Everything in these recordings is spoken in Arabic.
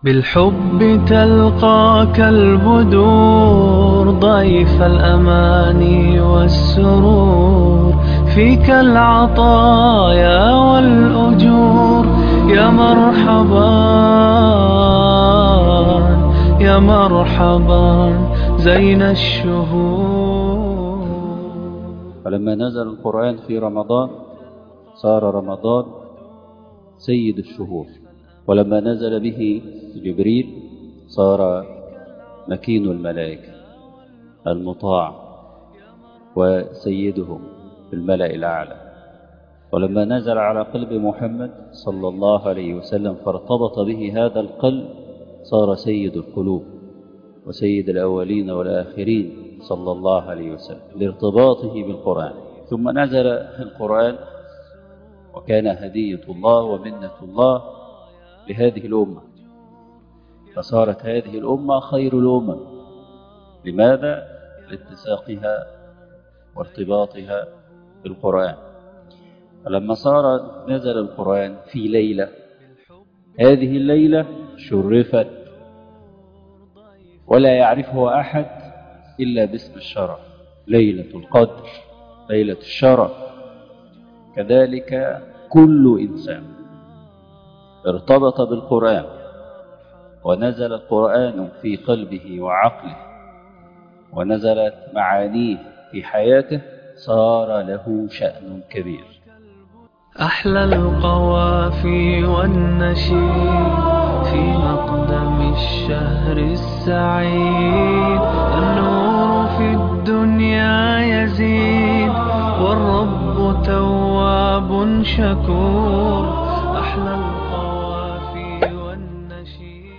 بالحب تلقاك البدور ضيف الأماني والسرور فيك العطايا والأجور يا مرحبا يا مرحبا زين الشهور. فلما نزل القرآن في رمضان صار رمضان سيد الشهور، ولما نزل به جبريل صار مكين الملائكة المطاع وسيدهم في الملأ الأعلى، ولما نزل على قلب محمد صلى الله عليه وسلم فارتبط به هذا القلب صار سيد القلوب وسيد الأولين والآخرين صلى الله عليه وسلم لارتباطه بالقرآن. ثم نزل القرآن وكان هدية الله ومنة الله لهذه الأمة، فصارت هذه الأمة خير الأمم. لماذا؟ لاتساقها وارتباطها بالقرآن. فلما نزل القرآن في ليلة، هذه الليلة شرفت ولا يعرفها أحد إلا باسم الشرف، ليلة القدر، ليلة الشرف. كذلك كل إنسان ارتبط بالقرآن ونزل القرآن في قلبه وعقله ونزلت معانيه في حياته صار له شأن كبير. أحلى القوافي والنشيد في مقدم الشهر السعيد، النور في الدنيا يزيد والرب تواب شكور. أحلى القوافي والنشيد.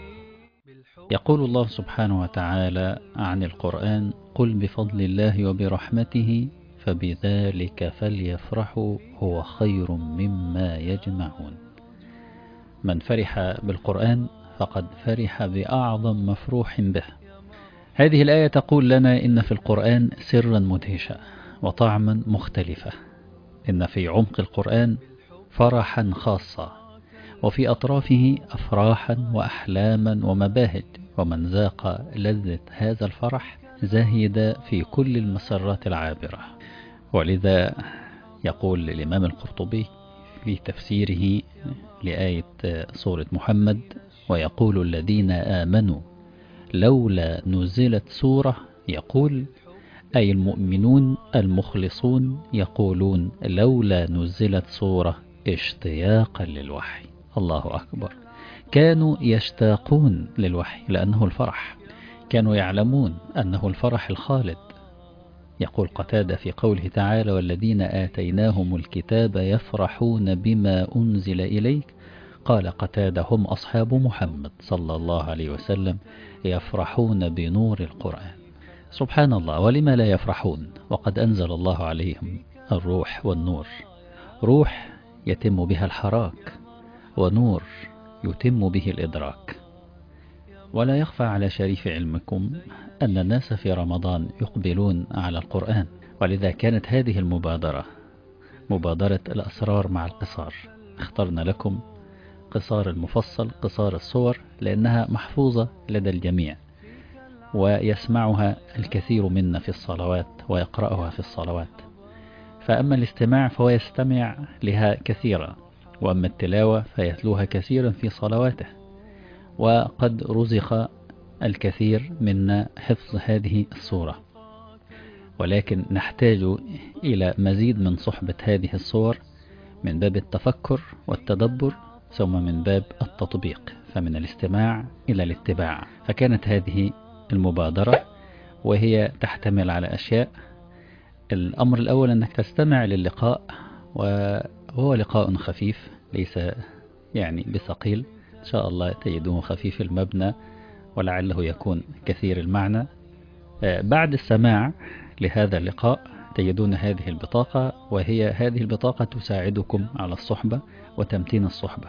يقول الله سبحانه وتعالى عن القرآن: قل بفضل الله وبرحمته فبذلك فليفرحوا هو خير مما يجمعون. من فرح بالقرآن فقد فرح بأعظم مفروح به. هذه الآية تقول لنا إن في القرآن سرا مدهشا وطعما مختلفا، إن في عمق القرآن فرحا خاصا، وفي أطرافه أفراحا وأحلاما ومباهج، ومن ذاق لذة هذا الفرح زهد في كل المسرات العابرة. ولذا يقول الإمام القرطبي في تفسيره لآية سورة محمد: ويقول الذين آمنوا لولا نزلت سورة، يقول أي المؤمنون المخلصون يقولون لولا نزلت سورة اشتياقا للوحي. الله أكبر، كانوا يشتاقون للوحي لأنه الفرح، كانوا يعلمون أنه الفرح الخالد. يقول قتادة في قوله تعالى: والذين آتيناهم الكتاب يفرحون بما أنزل إليك، قال قتادة: هم أصحاب محمد صلى الله عليه وسلم يفرحون بنور القرآن. سبحان الله، ولما لا يفرحون وقد أنزل الله عليهم الروح والنور، روح يتم بها الحراك، ونور يتم به الإدراك. ولا يخفى على شريف علمكم أن الناس في رمضان يقبلون على القرآن، ولذا كانت هذه المبادرة مبادرة الأسرار مع القصار. اخترنا لكم قصار المفصل، قصار الصور، لأنها محفوظة لدى الجميع ويسمعها الكثير منا في الصلوات ويقرأها في الصلوات. فأما الاستماع فهو يستمع لها كثيرا، وأما التلاوة فيتلوها كثيرا في صلواته. وقد رزق الكثير منا حفظ هذه الصورة، ولكن نحتاج إلى مزيد من صحبة هذه الصور من باب التفكر والتدبر، ثم من باب التطبيق، فمن الاستماع إلى الاتباع. فكانت هذه المبادرة وهي تحتمل على أشياء. الأمر الأول أنك تستمع للقاء، وهو لقاء خفيف ليس يعني بثقيل، إن شاء الله تجدوه خفيف المبنى ولعله يكون كثير المعنى. بعد السماع لهذا اللقاء تجدون هذه البطاقة، وهي هذه البطاقة تساعدكم على الصحبة وتمتين الصحبة،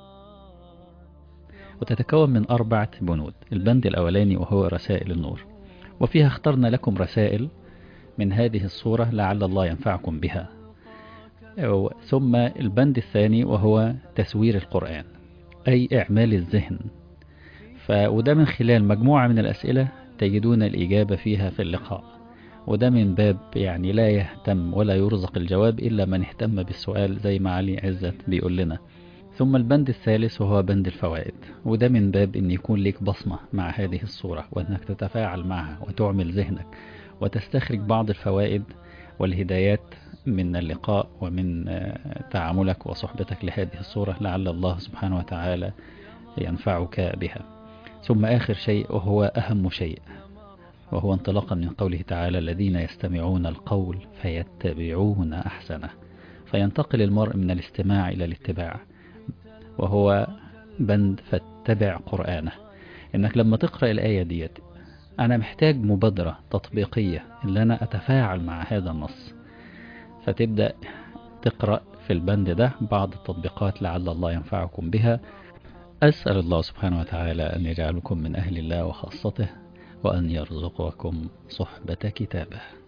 وتتكون من 4 بنود. البند الأولاني وهو رسائل النور، وفيها اخترنا لكم رسائل من هذه الصورة لعل الله ينفعكم بها. ثم البند الثاني وهو تسوير القرآن، أي إعمال الذهن وده من خلال مجموعة من الأسئلة تجدون الإجابة فيها في اللقاء. وده من باب يعني لا يهتم ولا يرزق الجواب إلا من اهتم بالسؤال زي ما علي عزت بيقول لنا. ثم البند الثالث وهو بند الفوائد، وده من باب ان يكون لك بصمة مع هذه الصورة وانك تتفاعل معها وتعمل ذهنك وتستخرج بعض الفوائد والهدايات من اللقاء ومن تعاملك وصحبتك لهذه الصورة، لعل الله سبحانه وتعالى ينفعك بها. ثم آخر شيء وهو أهم شيء، وهو انطلاقا من قوله تعالى الذين يستمعون القول فيتبعون أحسنه، فينتقل المرء من الاستماع إلى الاتباع، وهو بند فاتبع قرآنه. إنك لما تقرأ الآية ديت أنا محتاج مبادرة تطبيقية إن أنا أتفاعل مع هذا النص، فتبدأ تقرأ في البند ده بعض التطبيقات لعل الله ينفعكم بها. أسأل الله سبحانه وتعالى أن يجعلكم من أهل الله وخاصته، وأن يرزقكم صحبة كتابه.